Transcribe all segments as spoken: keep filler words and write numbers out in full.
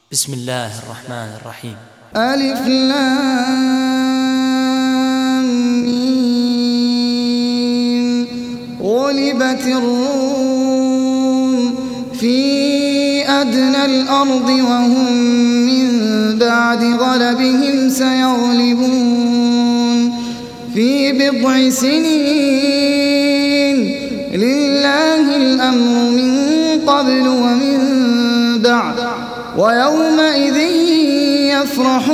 بسم الله الرحمن الرحيم. ألف لام ميم. غلبت الروم في أدنى الأرض وهم من بعد غلبهم سيغلبون في بضع سنين. لله الأمر من قبل ومن بعد ويومئذ يفرح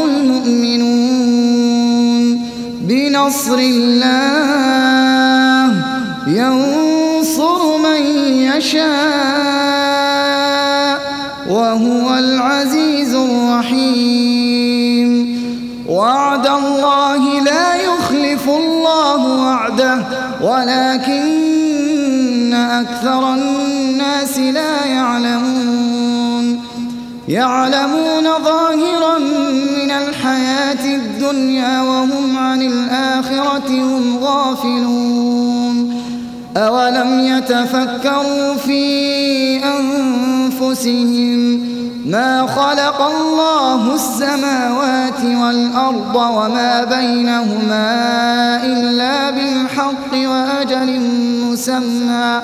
المؤمنون بنصر الله ينصر من يشاء وهو العزيز الرحيم. وعد الله لا يخلف الله وعده ولكن أكثر الناس لا يعلمون. يعلمون ظاهرا من الحياة الدنيا وهم عن الآخرة هم غافلون. أولم يتفكروا في أنفسهم ما خلق الله السماوات والأرض وما بينهما إلا بالحق وأجل مسمى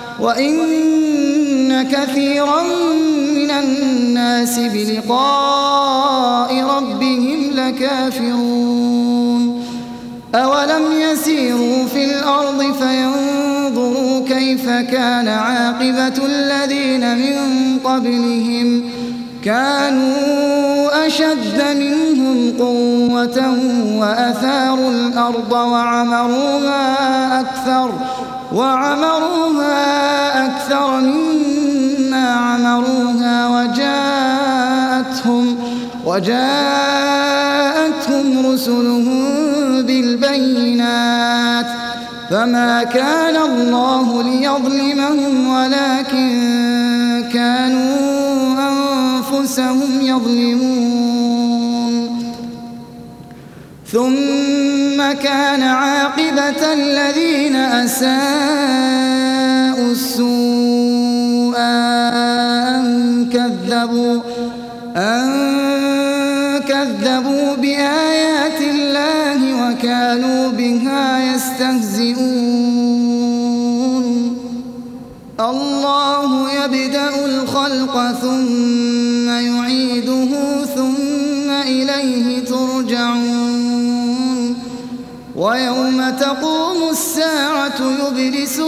وإن كثيرا من الناس بلقاء ربهم لكافرون. أولم يسيروا في الأرض فينظروا كيف كان عاقبة الذين من قبلهم كانوا أشد منهم قوة وأثاروا الأرض وعمروها أكثر وعمروها أكثر مما عمروها وجاءتهم وجاءتهم رسلهم بالبينات فما كان الله ليظلمهم ولكن كانوا أنفسهم يظلمون. ثم كان عاقبة الذين أساءوا السوء أن كذبوا أن كذبوا بآيات الله وكانوا بها يستهزئون. الله يبدأ الخلق ثم يعيده ثم إليه ترجعون. ويوم تقوم الساعة يبلس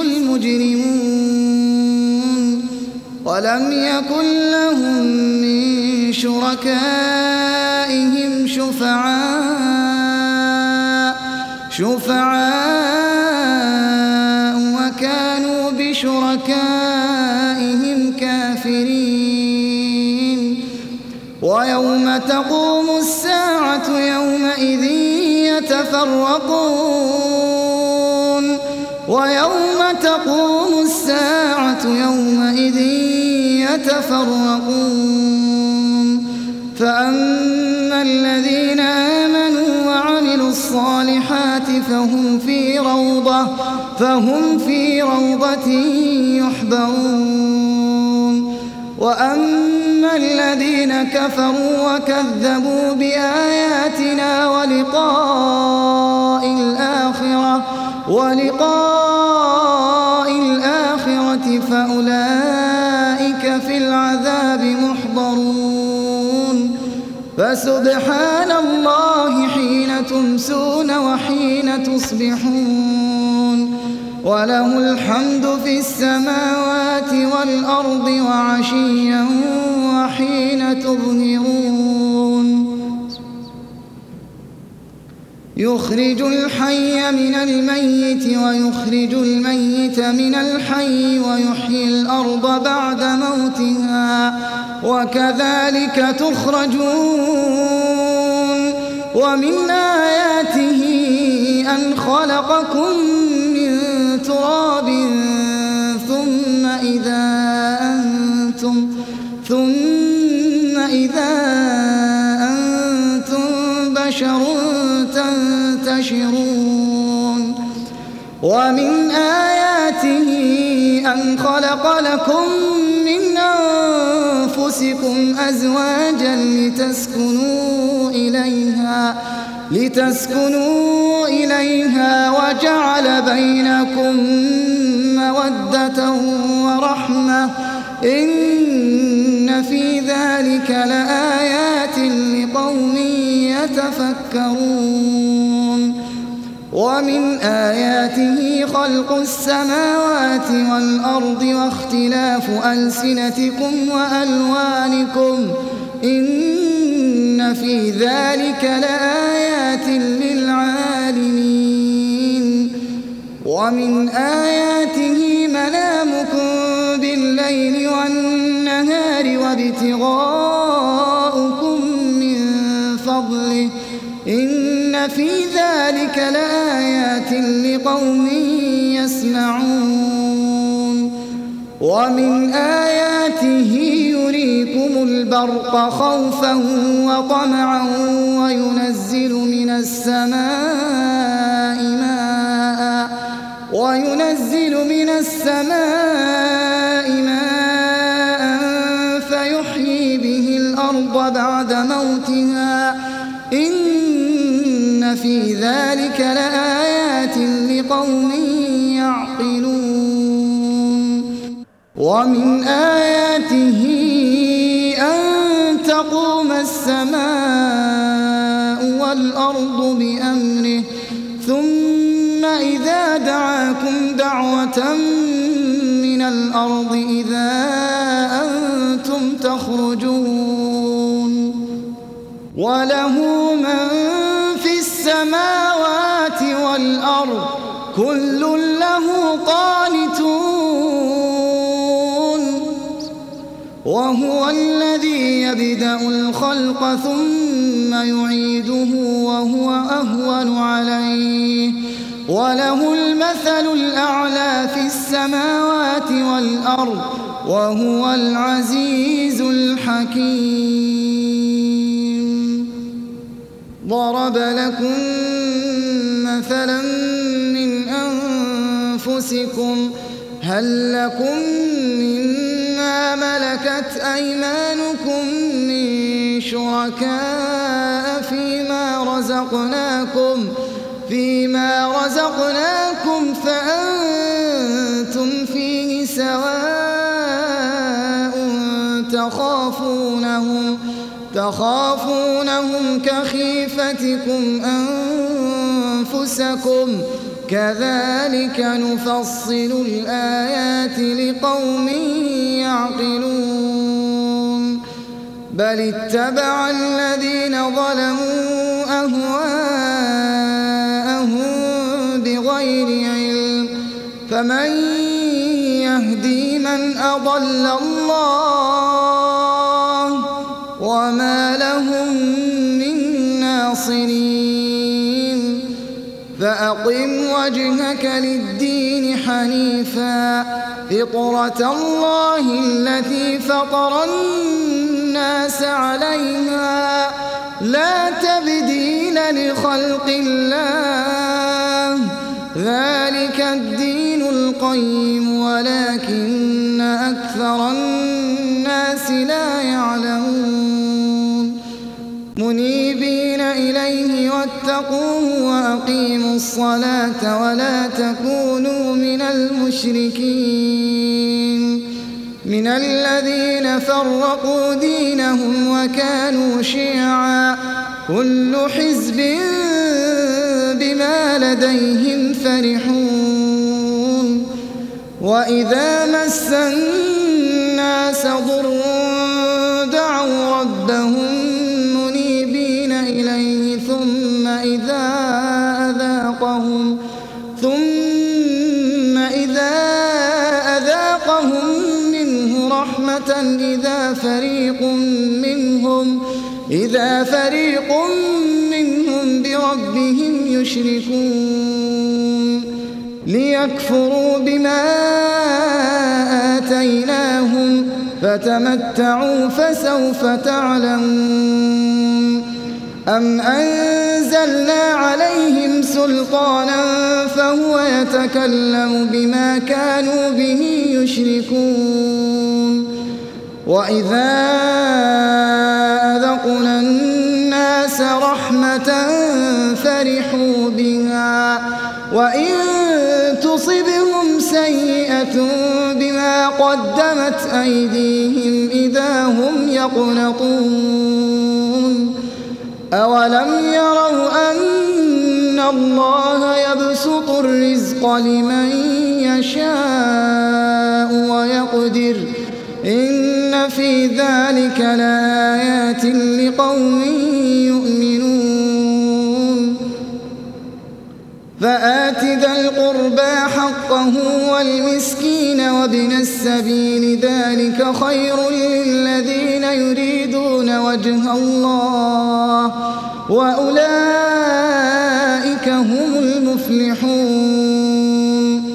المجرمون ولم يكن لهم من شركائهم شفعاء شفعاء وكانوا بشركائهم كافرين. ويوم تقوم الساعة يومئذ يتفرقون ويوم تقوم الساعة يومئذ يتفرقون فأما الذين آمنوا وعملوا الصالحات فهم في روضة فهم في روضة يحبرون. وأما الذين كفروا وكذبوا بآياتنا ولقاء الآخرة ولقاء الآخرة فأولئك في العذاب محضرون. فسبحان الله حين تمسون وحين تصبحون وله الحمد في السماوات والأرض وعشيا وحين تظهرون. يخرج الحي من الميت ويخرج الميت من الحي ويحيي الأرض بعد موتها وكذلك تخرجون. ومن آياته أن خلقكم من تراب ثم إذا أنتم ثم إذا أنتم بشر تنتشرون. ومن آياته أن خلق لكم من أنفسكم أنفسكم أزواجا لتسكنوا إليها لتسكنوا إليها وجعل بينكم مودة ورحمة إن في ذلك لآيات لقوم يتفكرون ومن آياته خلق السماوات والأرض واختلاف ألسنتكم وألوانكم إن في ذلك لآيات للعالمين ومن آياته منامكم بالليل والنهار وابتغاؤكم من فضله إن في ذلك لآيات لقوم يسمعون ومن آياته يريكم البرق خوفا وطمعا وينزل من السماء ماء وينزل من السماء ماء فيحيي به الأرض بعد موتها إن في ذلك لآيات لقوم يعقلون ومن آياته أن تقوم السماء والأرض بأمره ثم إذا دعاكم دعوة من الأرض إذا أنتم تخرجون وله من في السماوات والأرض كل له قانتون وهو الذي يبدأ الخلق ثم يعيده وهو أهون عليه وله المثل الأعلى في السماوات والأرض وهو العزيز الحكيم ضرب لكم مثلا من أنفسكم هل لكم مما ملكت أيمانكم من شركاء فيما رزقناكم فيما رزقناكم فأنتم فيه سواء تخافونهم تخافونهم كخيفتكم أنفسكم كذلك نفصل الآيات لقوم يعقلون بل اتبع الذين ظلموا أهواءهم بغير علم فمن يهدي من أضل الله وما لهم من ناصرين فأقم وجهك للدين حنيفا فطرة الله التي فطر الناس عليها لا تبديل لخلق الله ذلك الدين القيم ولكن أكثر الناس لا يعلمون منيبين إليه واتقوه وأقيموا الصلاة ولا تكونوا من المشركين من الذين فرقوا دينهم وكانوا شيعا كل حزب بما لديهم فرحون وإذا مس الناس ضر دعوا ربهم منيبين إليه ثم إذا أذاقهم ثم إذا أذاقهم منه رحمة إذا فريق منهم إذا فريق منهم بربهم يشركون ليكفروا بما آتيناهم فتمتعوا فسوف تعلمون أم أنزلنا عليهم سلطانا فهو يتكلم بما كانوا به يشركون وإذا أذقنا الناس رحمة فرحوا بها وإن تصبهم سيئة بما قدمت أيديهم إذا هم يقنطون أولم يروا أن الله يبسط الرزق لمن يشاء ويقدر إن في ذلك لآيات لقوم يؤمنون فآت ذا القربى حقه والمسكين وابن السبيل ذلك خير للذين يريدون وجه الله وأولئك هم المفلحون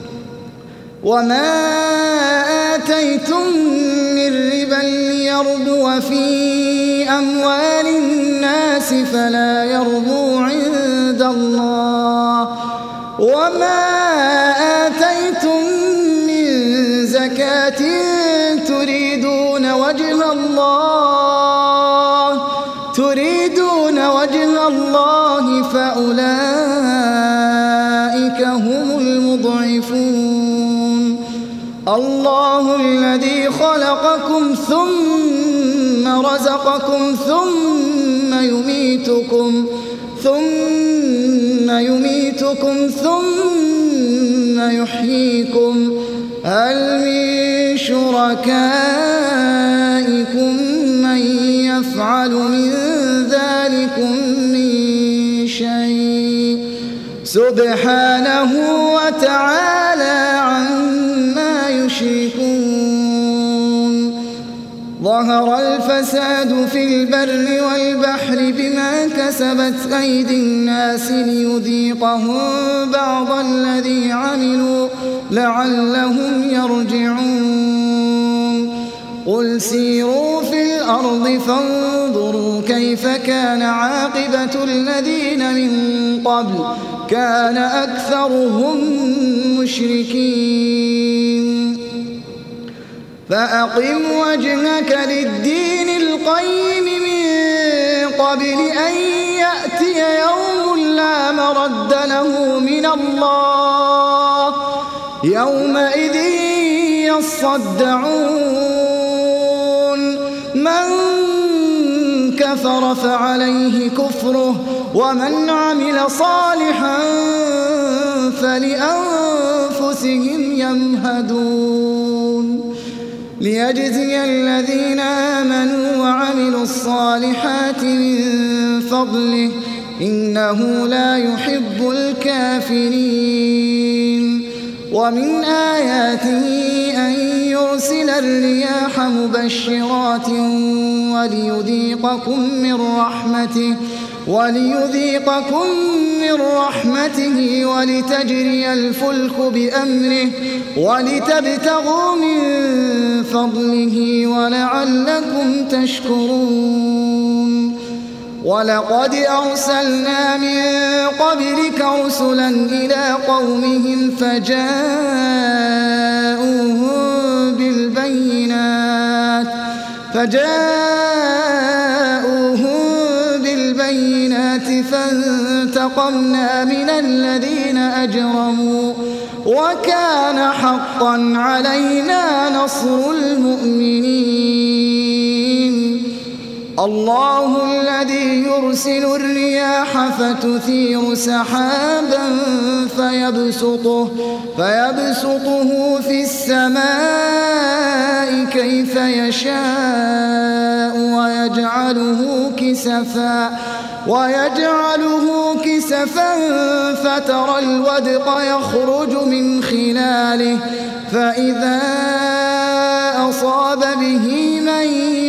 وما آتيتم من ربا ليربو في أموال الناس فلا يربو عند الله وما آتيتم من زكاة تريدون وجه الله تريدون وجه الله فأولئك هم المضعفون الله الذي خلقكم ثم رزقكم ثم يميتكم ثم يميتكم ثم يحييكم هل من شركائكم من يفعل من ذلكم من شيء سبحانه وتعالى عما يشركون ظهر الفساد في البر والبحر بما كسبت أيدي الناس ليذيقهم بعض الذي عملوا لعلهم يرجعون قل سيروا في الأرض فانظروا كيف كان عاقبة الذين من قبل كان أكثرهم مشركين فأقم وجهك للدين القيم من قبل أن يأتي يوم لا مرد له من الله يومئذ يصدعون من كفر فعليه كفره ومن عمل صالحا فلأنفسهم يمهدون ليجزي الذين آمنوا وعملوا الصالحات من فضله إنه لا يحب الكافرين ومن آياته أن يرسل الرياح مبشرات وليذيقكم من رحمته وليذيقكم من رحمته ولتجري الفلك بأمره ولتبتغوا من فضله ولعلكم تشكرون ولقد أرسلنا من قبلك رسلا إلى قومهم فجاءوهم بالبينات فجاءوهم بالبينات فانتقمنا من الذين أجرموا وكان حقا علينا نصر المؤمنين الله الذي يرسل الرياح فتثير سحابا فيبسطه, فيبسطه في السماء كيف يشاء ويجعله كسفا ويجعله كسفا فترى الودق يخرج من خلاله فإذا أصاب به من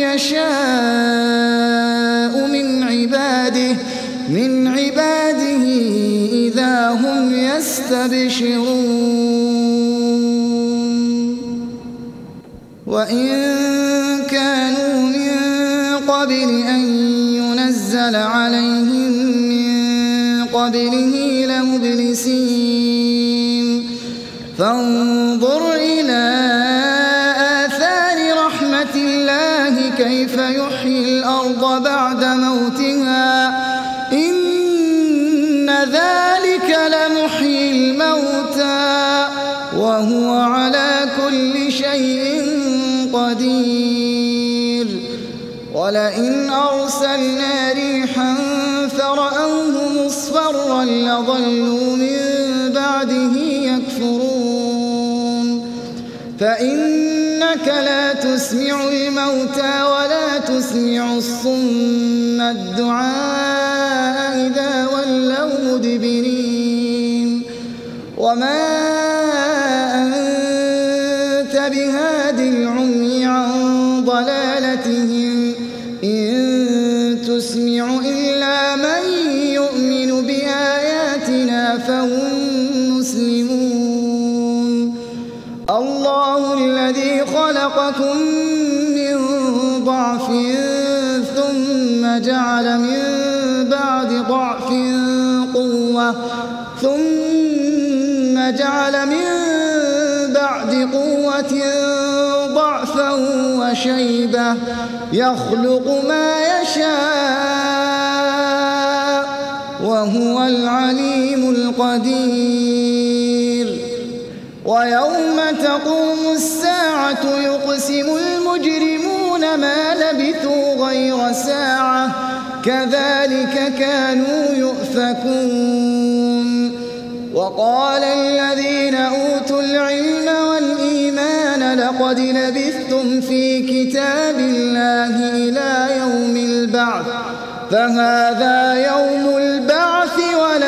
يشاء من عباده من عباده إذا هم يستبشرون وإن كانوا من قبل أن ينزل عليهم من قبله لمبلسين فانظر إلى آثار رحمة الله بعد موتها إن ذلك لمحيي الموتى وهو على كل شيء قدير ولئن أرسلنا ريحا فرأوه مصفرا لظلوا من بعده يكفرون فإنك لا تسمع الموتى ولا تسمع الصم الدعاء إذا ولوا مدبرين وما أنت بهاد العمي عن ضلالتهم إن تسمع إلا من يؤمن بآياتنا فهم مسلمون الله الذي خلقكم من ضعف ثم جعل من بعد ضعف قوة ثم جعل من بعد قوة ضعفا وشيبة يخلق ما يشاء وهو العليم القدير ويوم تقوم الساعة يقسم المجرمون ما لبثوا غير ساعة كذلك كانوا يؤفكون وقال الذين أوتوا العلم والإيمان لقد لبثتم في كتاب الله إلى يوم البعث فهذا يوم البعث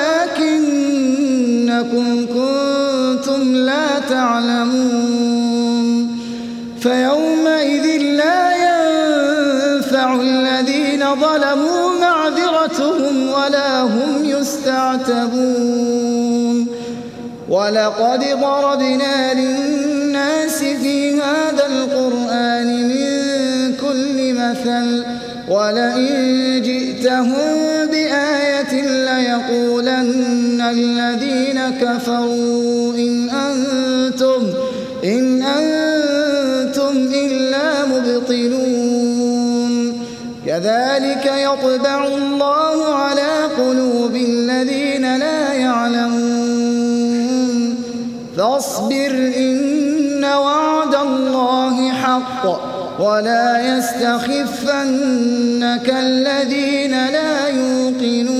ولكنكم كنتم لا تعلمون فيومئذ لا ينفع الذين ظلموا معذرتهم ولا هم يستعتبون ولقد ضربنا للناس في هذا القرآن من كل مثل ولئن جئتهم بآية ليقولن الذين كفروا إن أنتم إن أنتم إلا مبطلون كذلك يطبع الله على قلوب الذين لا يعلمون فاصبر إن وعد الله حق ولا يستخفنك الذين لا يوقنون